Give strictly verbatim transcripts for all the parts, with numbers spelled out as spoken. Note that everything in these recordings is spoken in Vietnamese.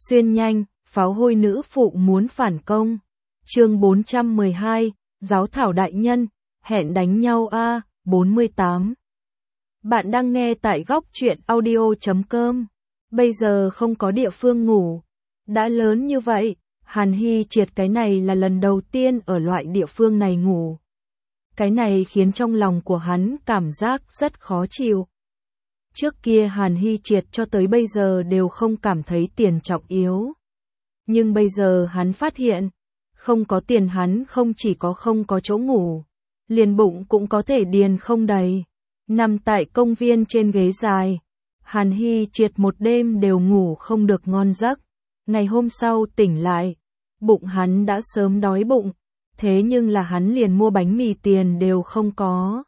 Xuyên nhanh, pháo hôi nữ phụ muốn phản công. Chương bốn trăm mười hai, Giáo thảo đại nhân, hẹn đánh nhau a, bốn mươi tám. Bạn đang nghe tại góc truyện audio chấm com. Bây giờ không có địa phương ngủ. Đã lớn như vậy, Hàn Hy Triệt cái này là lần đầu tiên ở loại địa phương này ngủ. Cái này khiến trong lòng của hắn cảm giác rất khó chịu. Trước kia Hàn Hy Triệt cho tới bây giờ đều không cảm thấy tiền trọng yếu. Nhưng bây giờ hắn phát hiện, không có tiền hắn không chỉ có không có chỗ ngủ, liền bụng cũng có thể điền không đầy. Nằm tại công viên trên ghế dài, Hàn Hy Triệt một đêm đều ngủ không được ngon giấc. Ngày hôm sau tỉnh lại, bụng hắn đã sớm đói bụng, thế nhưng là hắn liền mua bánh mì tiền đều không có.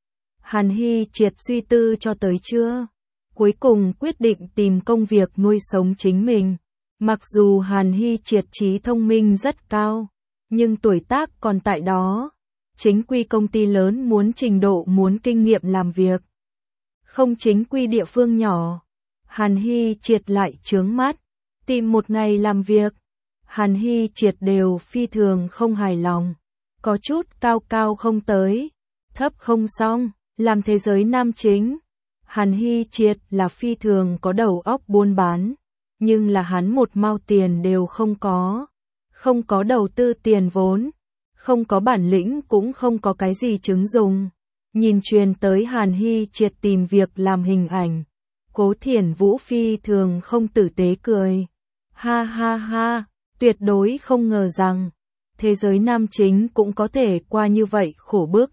Hàn Hy Triệt suy tư cho tới trưa, cuối cùng quyết định tìm công việc nuôi sống chính mình. Mặc dù Hàn Hy Triệt trí thông minh rất cao, nhưng tuổi tác còn tại đó. Chính quy công ty lớn muốn trình độ muốn kinh nghiệm làm việc. Không chính quy địa phương nhỏ. Hàn Hy Triệt lại chướng mắt, tìm một ngày làm việc. Hàn Hy Triệt đều phi thường không hài lòng. Có chút cao cao không tới, thấp không xong, làm thế giới nam chính. Hàn Hy Triệt là phi thường có đầu óc buôn bán, nhưng là hắn một mao tiền đều không có. Không có đầu tư tiền vốn, không có bản lĩnh cũng không có cái gì chứng dùng. Nhìn truyền tới Hàn Hy Triệt tìm việc làm hình ảnh, Cố Thiển Vũ phi thường không tử tế cười. Ha ha ha, tuyệt đối không ngờ rằng, thế giới nam chính cũng có thể qua như vậy khổ bức.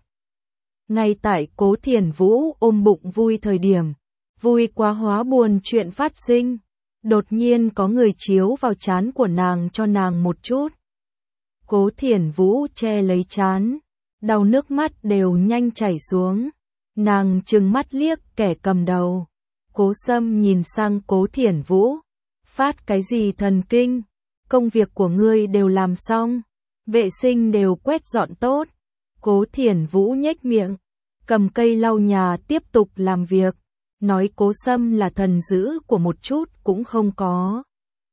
Ngay tại Cố Thiển Vũ ôm bụng vui thời điểm, vui quá hóa buồn chuyện phát sinh. Đột nhiên có người chiếu vào trán của nàng cho nàng một chút. Cố Thiển Vũ che lấy trán, đau nước mắt đều nhanh chảy xuống. Nàng trừng mắt liếc kẻ cầm đầu. Cố Sâm nhìn sang Cố Thiển Vũ. Phát cái gì thần kinh? Công việc của ngươi đều làm xong, vệ sinh đều quét dọn tốt. Cố Thiển Vũ nhếch miệng, cầm cây lau nhà tiếp tục làm việc. Nói Cố Sâm là thần dữ của một chút cũng không có.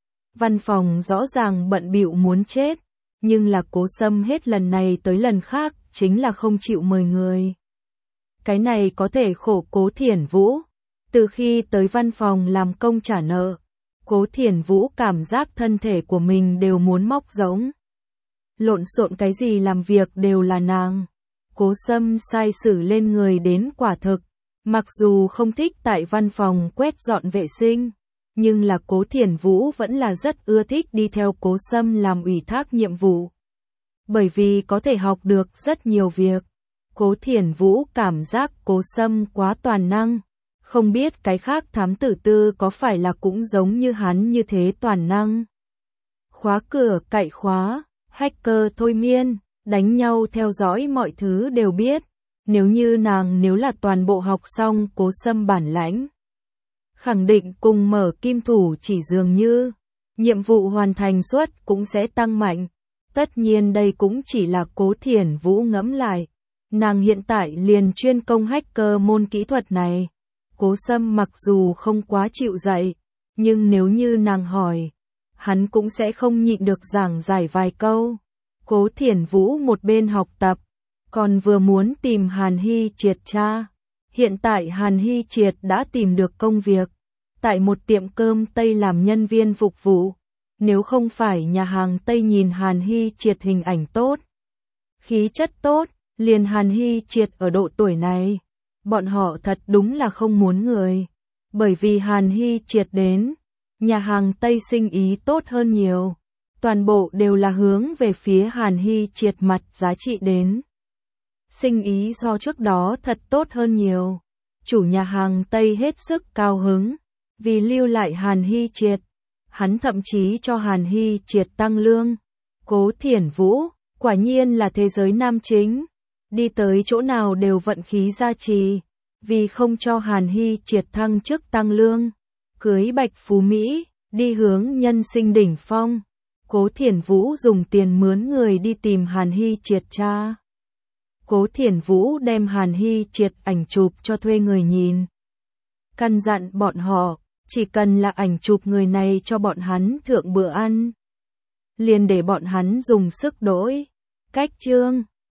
Văn phòng rõ ràng bận bịu muốn chết, nhưng là Cố Sâm hết lần này tới lần khác chính là không chịu mời người. Cái này có thể khổ Cố Thiển Vũ. Từ khi tới văn phòng làm công trả nợ, Cố Thiển Vũ cảm giác thân thể của mình đều muốn móc giống. Lộn xộn cái gì làm việc đều là nàng. Cố Sâm sai sử lên người đến quả thực. Mặc dù không thích tại văn phòng quét dọn vệ sinh, nhưng là Cố Thiển Vũ vẫn là rất ưa thích đi theo Cố Sâm làm ủy thác nhiệm vụ. Bởi vì có thể học được rất nhiều việc. Cố Thiển Vũ cảm giác Cố Sâm quá toàn năng. Không biết cái khác thám tử tư có phải là cũng giống như hắn như thế toàn năng. Khóa cửa, cậy khóa, hacker thôi miên, đánh nhau theo dõi mọi thứ đều biết. Nếu như nàng nếu là toàn bộ học xong Cố Sâm bản lãnh, khẳng định cùng mở kim thủ chỉ dường như, nhiệm vụ hoàn thành suất cũng sẽ tăng mạnh. Tất nhiên đây cũng chỉ là Cố Thiển Vũ ngẫm lại. Nàng hiện tại liền chuyên công hacker môn kỹ thuật này. Cố Sâm mặc dù không quá chịu dạy, nhưng nếu như nàng hỏi, hắn cũng sẽ không nhịn được giảng giải vài câu. Cố Thiển Vũ một bên học tập, còn vừa muốn tìm Hàn Hy Triệt cha. Hiện tại Hàn Hy Triệt đã tìm được công việc, tại một tiệm cơm Tây làm nhân viên phục vụ. Nếu không phải nhà hàng Tây nhìn Hàn Hy Triệt hình ảnh tốt, khí chất tốt, liền Hàn Hy Triệt ở độ tuổi này, bọn họ thật đúng là không muốn người. Bởi vì Hàn Hy Triệt đến, nhà hàng Tây sinh ý tốt hơn nhiều. Toàn bộ đều là hướng về phía Hàn Hy Triệt mặt giá trị đến. Sinh ý so trước đó thật tốt hơn nhiều. Chủ nhà hàng Tây hết sức cao hứng, vì lưu lại Hàn Hy Triệt. Hắn thậm chí cho Hàn Hy Triệt tăng lương. Cố Thiển Vũ, quả nhiên là thế giới nam chính. Đi tới chỗ nào đều vận khí gia trì, vì không cho Hàn Hy Triệt thăng chức tăng lương. Cưới Bạch Phú Mỹ, đi hướng nhân sinh đỉnh phong. Cố Thiển Vũ dùng tiền mướn người đi tìm Hàn Hy Triệt cha. Cố Thiển Vũ đem Hàn Hy Triệt ảnh chụp cho thuê người nhìn. Căn dặn bọn họ, Chỉ cần là ảnh chụp người này cho bọn hắn thượng bữa ăn. Liền để bọn hắn dùng sức đổi. Cách chương